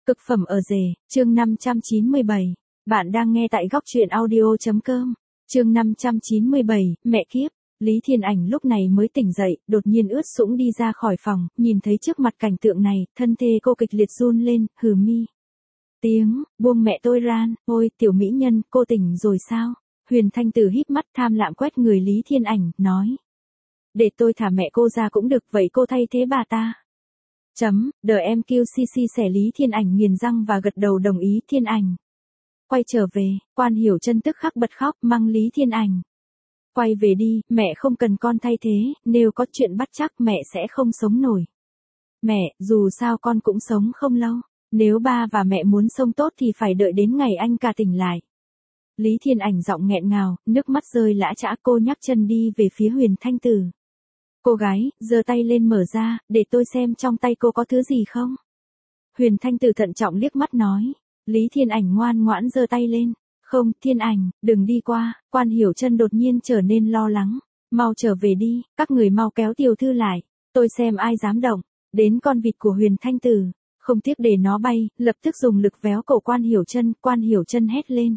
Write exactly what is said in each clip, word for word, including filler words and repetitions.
Cực phẩm ở rể, chương năm trăm chín mươi bảy. Bạn đang nghe tại góc truyện audio chấm com. Chương năm trăm chín mươi bảy, mẹ kiếp. Lý Thiên Ảnh lúc này mới tỉnh dậy, đột nhiên ướt sũng đi ra khỏi phòng, nhìn thấy trước mặt cảnh tượng này, thân thể cô kịch liệt run lên, hừ mi. Tiếng, buông mẹ tôi ran, ôi, tiểu mỹ nhân, cô tỉnh rồi sao? Huyền Thanh Tử híp mắt tham lạm quét người Lý Thiên Ảnh, nói. Để tôi thả mẹ cô ra cũng được, vậy cô thay thế bà ta. Chấm, đờ em kêu xê xê xẻ Lý Thiên Ảnh nghiền răng và gật đầu đồng ý. Thiên Ảnh. Quay trở về, Quan Hiểu Chân tức khắc bật khóc mang Lý Thiên Ảnh. Quay về đi, mẹ không cần con thay thế, nếu có chuyện bắt chắc mẹ sẽ không sống nổi. Mẹ, dù sao con cũng sống không lâu, nếu ba và mẹ muốn sống tốt thì phải đợi đến ngày anh cả tỉnh lại. Lý Thiên Ảnh giọng nghẹn ngào, nước mắt rơi lã chã, cô nhấc chân đi về phía Huyền Thanh Tử. Cô gái, giơ tay lên mở ra, để tôi xem trong tay cô có thứ gì không. Huyền Thanh Tử thận trọng liếc mắt nói. Lý Thiên Ảnh ngoan ngoãn giơ tay lên. Không, Thiên Ảnh, đừng đi qua. Quan Hiểu Chân đột nhiên trở nên lo lắng. Mau trở về đi, các người mau kéo tiểu thư lại. Tôi xem ai dám động. Đến con vịt của Huyền Thanh Tử, không tiếc để nó bay, lập tức dùng lực véo cổ Quan Hiểu Chân. Quan Hiểu Chân hét lên.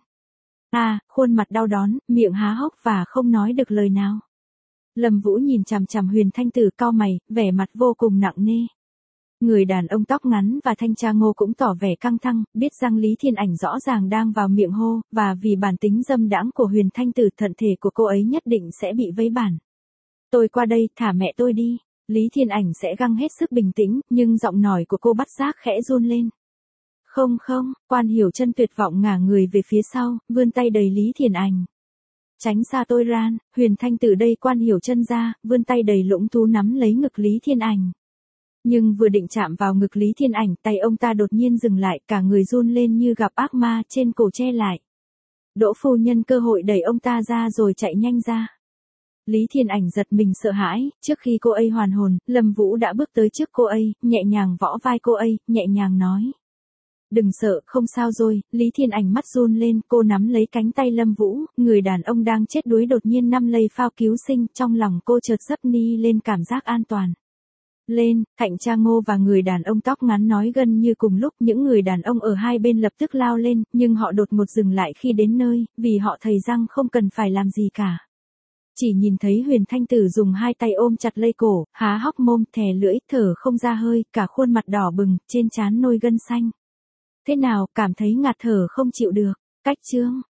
À, khuôn mặt đau đớn, miệng há hốc và không nói được lời nào. Lâm Vũ nhìn chằm chằm Huyền Thanh Tử cau mày, vẻ mặt vô cùng nặng nề. Người đàn ông tóc ngắn và thanh tra Ngô cũng tỏ vẻ căng thẳng, biết rằng Lý Thiên Ảnh rõ ràng đang vào miệng hô, và vì bản tính dâm đãng của Huyền Thanh Tử, thận thể của cô ấy nhất định sẽ bị vấy bẩn. Tôi qua đây, thả mẹ tôi đi. Lý Thiên Ảnh sẽ gắng hết sức bình tĩnh, nhưng giọng nói của cô bắt giác khẽ run lên. Không không, Quan Hiểu Chân tuyệt vọng ngả người về phía sau, vươn tay đẩy Lý Thiên Ảnh. Tránh xa tôi ran. Huyền Thanh Tử đây Quan Hiểu Chân ra, vươn tay đầy lũng thú nắm lấy ngực Lý Thiên Ảnh. Nhưng vừa định chạm vào ngực Lý Thiên Ảnh, tay ông ta đột nhiên dừng lại, cả người run lên như gặp ác ma, trên cổ che lại. Đỗ phu nhân cơ hội đẩy ông ta ra rồi chạy nhanh ra. Lý Thiên Ảnh giật mình sợ hãi, trước khi cô ấy hoàn hồn, Lâm Vũ đã bước tới trước cô ấy, nhẹ nhàng võ vai cô ấy, nhẹ nhàng nói. Đừng sợ, không sao rồi. Lý Thiên Ảnh mắt run lên, cô nắm lấy cánh tay Lâm Vũ, người đàn ông đang chết đuối đột nhiên nắm lấy phao cứu sinh, trong lòng cô chợt dấp ni lên cảm giác an toàn. Lên, Thạnh Cha Ngô và người đàn ông tóc ngắn nói gần như cùng lúc, những người đàn ông ở hai bên lập tức lao lên, nhưng họ đột ngột dừng lại khi đến nơi, vì họ thấy rằng không cần phải làm gì cả. Chỉ nhìn thấy Huyền Thanh Tử dùng hai tay ôm chặt lấy cổ, há hốc mồm, thè lưỡi, thở không ra hơi, cả khuôn mặt đỏ bừng, trên trán nôi gân xanh. Thế nào, cảm thấy ngạt thở không chịu được. Cách chương,